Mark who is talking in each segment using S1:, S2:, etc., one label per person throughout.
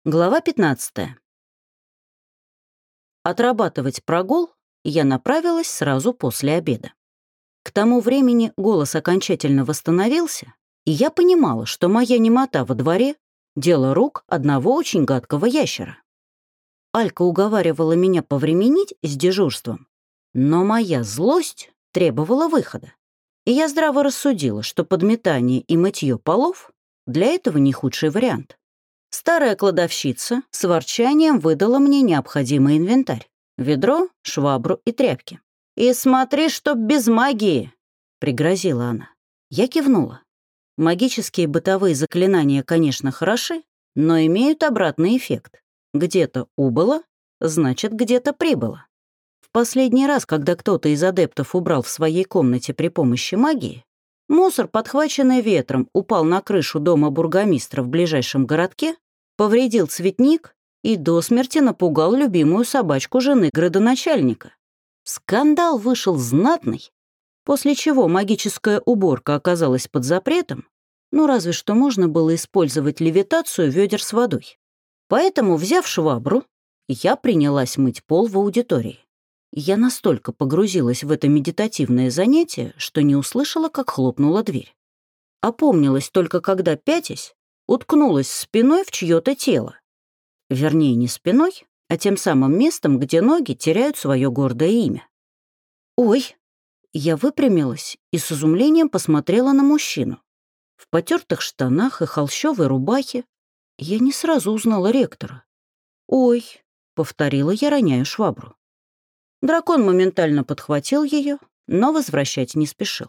S1: Глава 15. Отрабатывать прогул я направилась сразу после обеда. К тому времени голос окончательно восстановился, и я понимала, что моя немота во дворе — дело рук одного очень гадкого ящера. Алька уговаривала меня повременить с дежурством, но моя злость требовала выхода. И я здраво рассудила, что подметание и мытье полов для этого не худший вариант. Старая кладовщица с ворчанием выдала мне необходимый инвентарь — ведро, швабру и тряпки. «И смотри, чтоб без магии!» — пригрозила она. Я кивнула. Магические бытовые заклинания, конечно, хороши, но имеют обратный эффект. Где-то убыло, значит, где-то прибыло. В последний раз, когда кто-то из адептов убрал в своей комнате при помощи магии, мусор, подхваченный ветром, упал на крышу дома бургомистра в ближайшем городке, повредил цветник и до смерти напугал любимую собачку жены градоначальника. Скандал вышел знатный, после чего магическая уборка оказалась под запретом, разве что можно было использовать левитацию ведер с водой. Поэтому, взяв швабру, я принялась мыть пол в аудитории. Я настолько погрузилась в это медитативное занятие, что не услышала, как хлопнула дверь. Опомнилась только когда, пятясь, уткнулась спиной в чье-то тело. Вернее, не спиной, а тем самым местом, где ноги теряют свое гордое имя. «Ой!» Я выпрямилась и с изумлением посмотрела на мужчину. В потертых штанах и холщовой рубахе я не сразу узнала ректора. «Ой!» — повторила я, роняя швабру. Дракон моментально подхватил ее, но возвращать не спешил.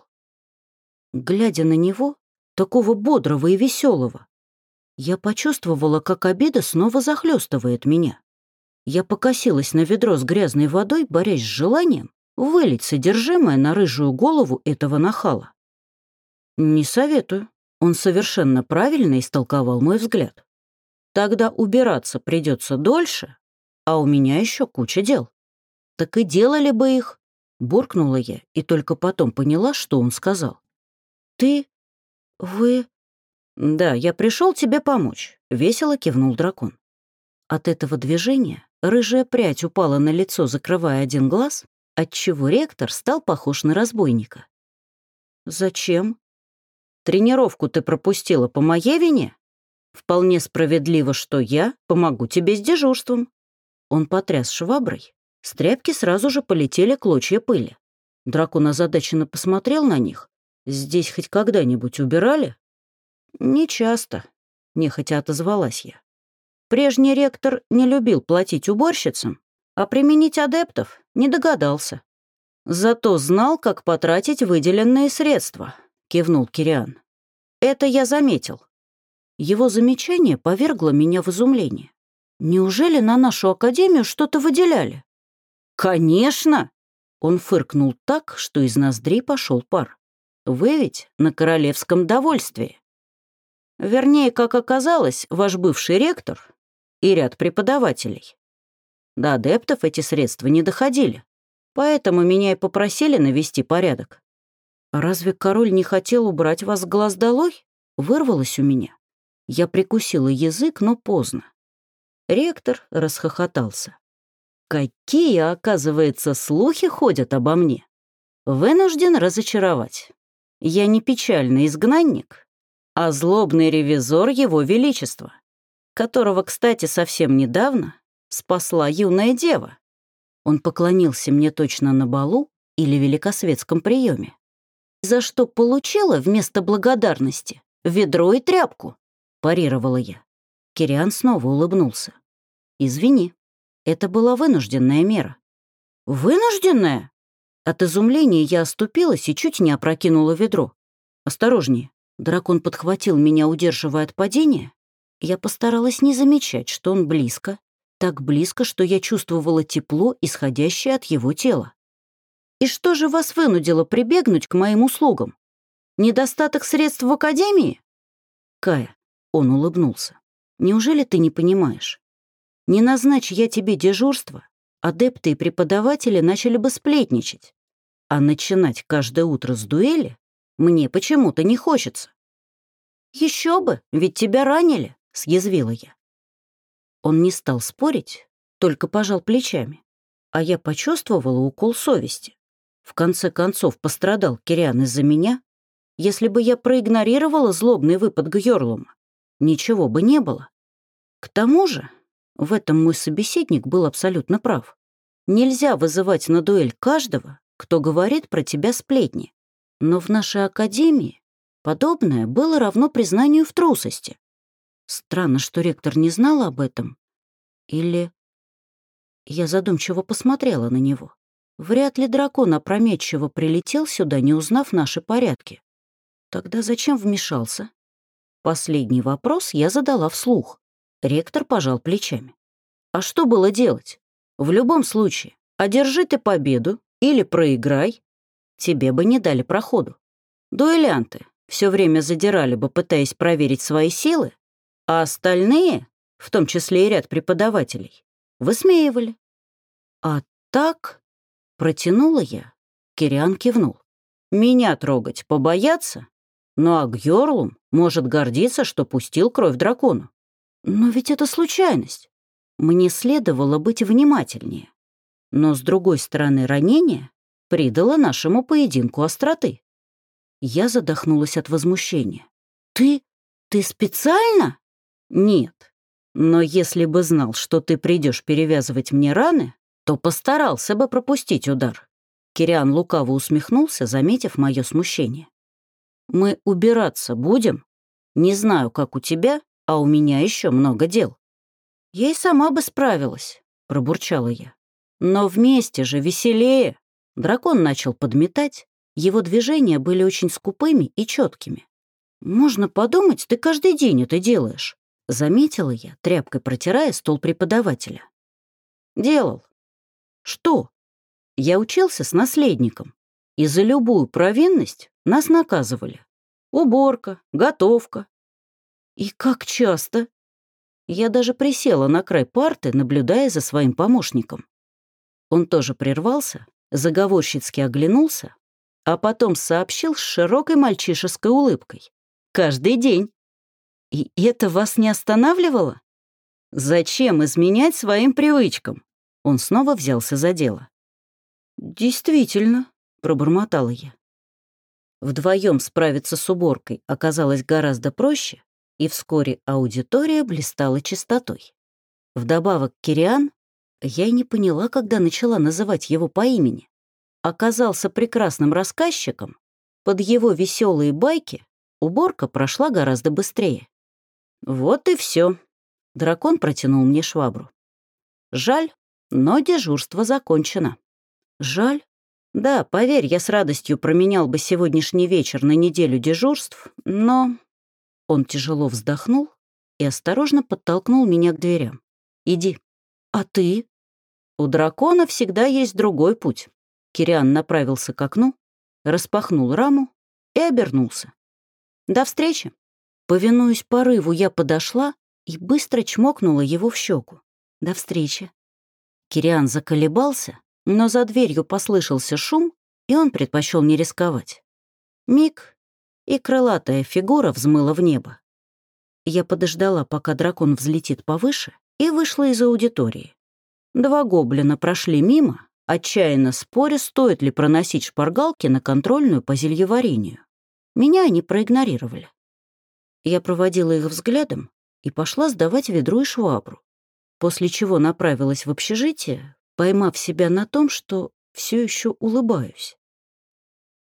S1: Глядя на него, такого бодрого и веселого, я почувствовала, как обида снова захлестывает меня. Я покосилась на ведро с грязной водой, борясь с желанием вылить содержимое на рыжую голову этого нахала. «Не советую», — он совершенно правильно истолковал мой взгляд. «Тогда убираться придется дольше, а у меня еще куча дел». «Так и делали бы их», — буркнула я, и только потом поняла, что он сказал. Вы...» «Да, я пришел тебе помочь», — весело кивнул дракон. От этого движения рыжая прядь упала на лицо, закрывая один глаз, отчего ректор стал похож на разбойника. «Зачем? Тренировку ты пропустила по моей вине? Вполне справедливо, что я помогу тебе с дежурством». Он потряс шваброй. С тряпки сразу же полетели клочья пыли. Дракон озадаченно посмотрел на них. «Здесь хоть когда-нибудь убирали?» «Не часто», — нехотя отозвалась я. Прежний ректор не любил платить уборщицам, а применить адептов не догадался. «Зато знал, как потратить выделенные средства», — кивнул Кириан. «Это я заметил». Его замечание повергло меня в изумление. «Неужели на нашу академию что-то выделяли?» «Конечно!» — он фыркнул так, что из ноздрей пошел пар. «Вы ведь на королевском довольствии. Вернее, как оказалось, ваш бывший ректор и ряд преподавателей. До адептов эти средства не доходили, поэтому меня и попросили навести порядок». «Разве король не хотел убрать вас с глаз долой?» — вырвалось у меня. Я прикусила язык, но поздно. Ректор расхохотался. «Какие, оказывается, слухи ходят обо мне? Вынужден разочаровать. Я не печальный изгнанник, а злобный ревизор его величества, которого, кстати, совсем недавно спасла юная дева». Он поклонился мне точно на балу или великосветском приеме. «За что получила вместо благодарности ведро и тряпку?» — парировала я. Кириан снова улыбнулся. «Извини, это была вынужденная мера». «Вынужденная?» От изумления я оступилась и чуть не опрокинула ведро. «Осторожнее». Дракон подхватил меня, удерживая от падения. Я постаралась не замечать, что он близко, так близко, что я чувствовала тепло, исходящее от его тела. «И что же вас вынудило прибегнуть к моим услугам? Недостаток средств в академии?» «Кая», — он улыбнулся, — «неужели ты не понимаешь? Не назначь я тебе дежурство, адепты и преподаватели начали бы сплетничать, а начинать каждое утро с дуэли мне почему-то не хочется». «Еще бы, ведь тебя ранили», — съязвила я. Он не стал спорить, только пожал плечами. А я почувствовала укол совести. В конце концов, пострадал Кириан из-за меня. Если бы я проигнорировала злобный выпад Гьорлума, ничего бы не было. К тому же, в этом мой собеседник был абсолютно прав. Нельзя вызывать на дуэль каждого, кто говорит про тебя сплетни. Но в нашей академии подобное было равно признанию в трусости. Странно, что ректор не знал об этом. Или... Я задумчиво посмотрела на него. Вряд ли дракон опрометчиво прилетел сюда, не узнав наши порядки. Тогда зачем вмешался? Последний вопрос я задала вслух. Ректор пожал плечами. А что было делать? В любом случае, одержи ты победу или проиграй, тебе бы не дали проходу. Дуэлянты все время задирали бы, пытаясь проверить свои силы, а остальные, в том числе и ряд преподавателей, высмеивали. А так, протянула я, Кириан кивнул. Меня трогать побояться? Ну а Гьорлум может гордиться, что пустил кровь дракону. Но ведь это случайность. Мне следовало быть внимательнее. Но, с другой стороны, ранение придало нашему поединку остроты. Я задохнулась от возмущения. Ты специально? Нет. Но если бы знал, что ты придешь перевязывать мне раны, то постарался бы пропустить удар. Кириан лукаво усмехнулся, заметив мое смущение. Мы убираться будем? Не знаю, как у тебя, а у меня еще много дел. Я и сама бы справилась, пробурчала я. Но вместе же веселее. Дракон начал подметать. Его движения были очень скупыми и четкими. Можно подумать, ты каждый день это делаешь, заметила я, тряпкой протирая стол преподавателя. Делал. Что? Я учился с наследником, и за любую провинность нас наказывали. Уборка, готовка. И как часто? Я даже присела на край парты, наблюдая за своим помощником. Он тоже прервался, заговорщицки оглянулся, а потом сообщил с широкой мальчишеской улыбкой. Каждый день. И это вас не останавливало? Зачем изменять своим привычкам? Он снова взялся за дело. Действительно, пробормотала я. Вдвоем справиться с уборкой оказалось гораздо проще, и вскоре аудитория блистала чистотой. Вдобавок Кириан, я и не поняла, когда начала называть его по имени, оказался прекрасным рассказчиком. Под его веселые байки уборка прошла гораздо быстрее. Вот и все. Дракон протянул мне швабру. Жаль, но дежурство закончено. Жаль? Да, поверь, я с радостью променял бы сегодняшний вечер на неделю дежурств, но... Он тяжело вздохнул и осторожно подтолкнул меня к дверям. «Иди». «А ты?» «У дракона всегда есть другой путь». Кириан направился к окну, распахнул раму и обернулся. «До встречи». Повинуясь порыву, я подошла и быстро чмокнула его в щеку. «До встречи». Кириан заколебался, но за дверью послышался шум, и он предпочел не рисковать. Миг, и крылатая фигура взмыла в небо. Я подождала, пока дракон взлетит повыше, и вышла из аудитории. Два гоблина прошли мимо, отчаянно споря, стоит ли проносить шпаргалки на контрольную по зельеварению. Меня они проигнорировали. Я проводила их взглядом и пошла сдавать ведро и швабру, после чего направилась в общежитие, поймав себя на том, что все еще улыбаюсь.